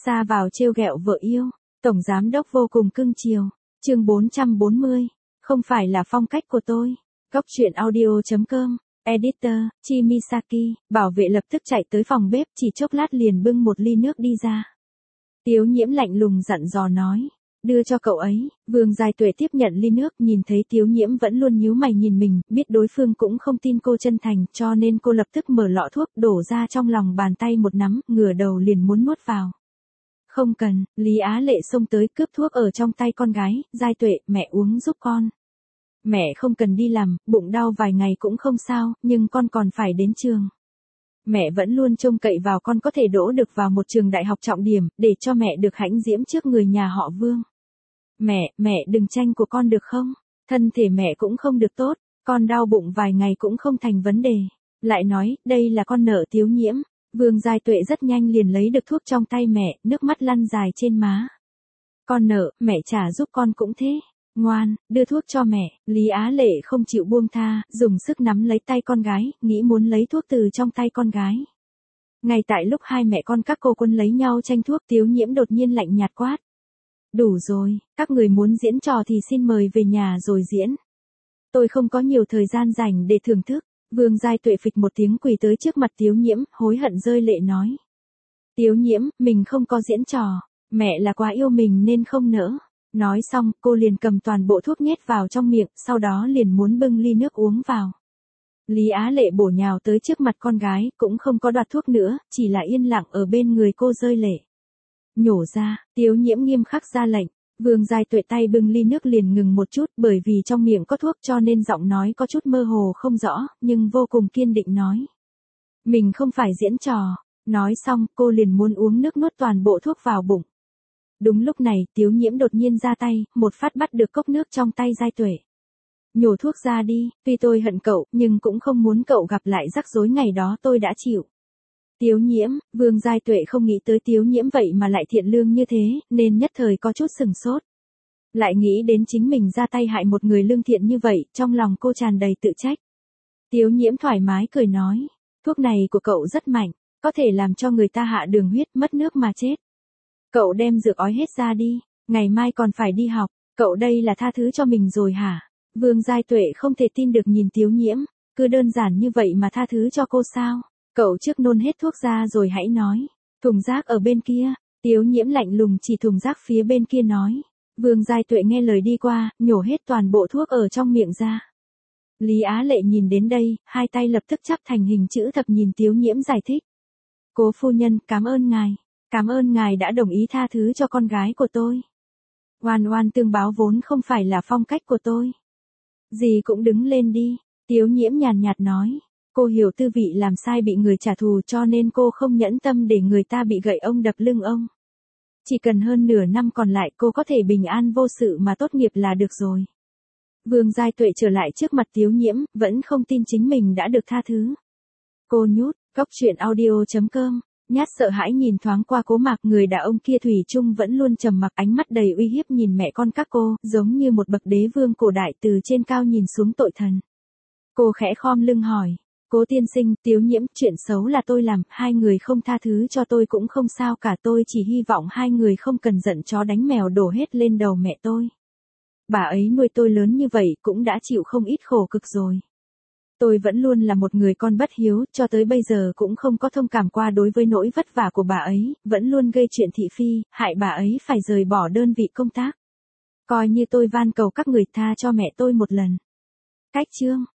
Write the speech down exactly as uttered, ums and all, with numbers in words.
Ra vào trêu ghẹo vợ yêu, tổng giám đốc vô cùng cưng chiều. Chương bốn trăm bốn mươi, không phải là phong cách của tôi. Góc truyện audio chấm com, editor, Chimisaki, bảo vệ lập tức chạy tới phòng bếp, chỉ chốc lát liền bưng một ly nước đi ra. Tiếu Nhiễm lạnh lùng dặn dò nói, đưa cho cậu ấy. Vương Giai Tuệ tiếp nhận ly nước, nhìn thấy Tiếu Nhiễm vẫn luôn nhíu mày nhìn mình, biết đối phương cũng không tin cô chân thành, cho nên cô lập tức mở lọ thuốc, đổ ra trong lòng bàn tay một nắm, ngửa đầu liền muốn nuốt vào. Không cần, Lý Á Lệ xông tới cướp thuốc ở trong tay con gái. Giai Tuệ, mẹ uống giúp con. Mẹ không cần đi làm, bụng đau vài ngày cũng không sao, nhưng con còn phải đến trường. Mẹ vẫn luôn trông cậy vào con có thể đỗ được vào một trường đại học trọng điểm, để cho mẹ được hãnh diễm trước người nhà họ Vương. Mẹ, mẹ đừng tranh của con được không? Thân thể mẹ cũng không được tốt, con đau bụng vài ngày cũng không thành vấn đề. Lại nói, đây là con nợ Tiếu Nhiễm. Vương Giai Tuệ rất nhanh liền lấy được thuốc trong tay mẹ, nước mắt lăn dài trên má. Con nợ, mẹ trả giúp con cũng thế. Ngoan, đưa thuốc cho mẹ. Lý Á Lệ không chịu buông tha, dùng sức nắm lấy tay con gái, nghĩ muốn lấy thuốc từ trong tay con gái. Ngay tại lúc hai mẹ con các cô quân lấy nhau tranh thuốc, Tiếu Nhiễm đột nhiên lạnh nhạt quát. Đủ rồi, các người muốn diễn trò thì xin mời về nhà rồi diễn. Tôi không có nhiều thời gian dành để thưởng thức. Vương Giai Tuệ phịch một tiếng quỳ tới trước mặt Tiếu Nhiễm, hối hận rơi lệ nói. Tiếu Nhiễm, mình không có diễn trò, mẹ là quá yêu mình nên không nỡ. Nói xong, cô liền cầm toàn bộ thuốc nhét vào trong miệng, sau đó liền muốn bưng ly nước uống vào. Lý Á Lệ bổ nhào tới trước mặt con gái, cũng không có đoạt thuốc nữa, chỉ là yên lặng ở bên người cô rơi lệ. Nhổ ra, Tiếu Nhiễm nghiêm khắc ra lệnh. Vương Giai Tuệ tay bưng ly nước liền ngừng một chút, bởi vì trong miệng có thuốc cho nên giọng nói có chút mơ hồ không rõ, nhưng vô cùng kiên định nói. Mình không phải diễn trò. Nói xong, cô liền muốn uống nước nuốt toàn bộ thuốc vào bụng. Đúng lúc này, Tiếu Nhiễm đột nhiên ra tay, một phát bắt được cốc nước trong tay Giai Tuệ. Nhổ thuốc ra đi, tuy tôi hận cậu, nhưng cũng không muốn cậu gặp lại rắc rối ngày đó tôi đã chịu. Tiếu Nhiễm, Vương Giai Tuệ không nghĩ tới Tiếu Nhiễm vậy mà lại thiện lương như thế, nên nhất thời có chút sừng sốt. Lại nghĩ đến chính mình ra tay hại một người lương thiện như vậy, trong lòng cô tràn đầy tự trách. Tiếu Nhiễm thoải mái cười nói, thuốc này của cậu rất mạnh, có thể làm cho người ta hạ đường huyết, mất nước mà chết. Cậu đem dược ói hết ra đi, ngày mai còn phải đi học, cậu đây là tha thứ cho mình rồi hả? Vương Giai Tuệ không thể tin được nhìn Tiếu Nhiễm, cứ đơn giản như vậy mà tha thứ cho cô sao? Cậu trước nôn hết thuốc ra rồi hãy nói. Thùng rác ở bên kia. Tiếu Nhiễm lạnh lùng chỉ thùng rác phía bên kia nói. Vương Giai Tuệ nghe lời đi qua, nhổ hết toàn bộ thuốc ở trong miệng ra. Lý Á Lệ nhìn đến đây, hai tay lập tức chắp thành hình chữ thập nhìn Tiếu Nhiễm giải thích. Cố phu nhân, cảm ơn ngài. Cảm ơn ngài đã đồng ý tha thứ cho con gái của tôi. Oan oan tương báo vốn không phải là phong cách của tôi. Gì cũng đứng lên đi. Tiếu Nhiễm nhàn nhạt nói. Cô hiểu tư vị làm sai bị người trả thù cho nên cô không nhẫn tâm để người ta bị gậy ông đập lưng ông. Chỉ cần hơn nửa năm còn lại cô có thể bình an vô sự mà tốt nghiệp là được rồi. Vương Giai Tuệ trở lại trước mặt Tiếu Nhiễm, vẫn không tin chính mình đã được tha thứ. Cô nhút, góc truyện audio chấm com, nhát sợ hãi nhìn thoáng qua Cố Mạc, người đàn ông kia thủy chung vẫn luôn trầm mặc, ánh mắt đầy uy hiếp nhìn mẹ con các cô, giống như một bậc đế vương cổ đại từ trên cao nhìn xuống tội thần. Cô khẽ khom lưng hỏi. Cố tiên sinh, Tiếu Nhiễm, chuyện xấu là tôi làm, hai người không tha thứ cho tôi cũng không sao cả, tôi chỉ hy vọng hai người không cần giận chó đánh mèo đổ hết lên đầu mẹ tôi. Bà ấy nuôi tôi lớn như vậy cũng đã chịu không ít khổ cực rồi. Tôi vẫn luôn là một người con bất hiếu, cho tới bây giờ cũng không có thông cảm qua đối với nỗi vất vả của bà ấy, vẫn luôn gây chuyện thị phi, hại bà ấy phải rời bỏ đơn vị công tác. Coi như tôi van cầu các người tha cho mẹ tôi một lần. Cách chương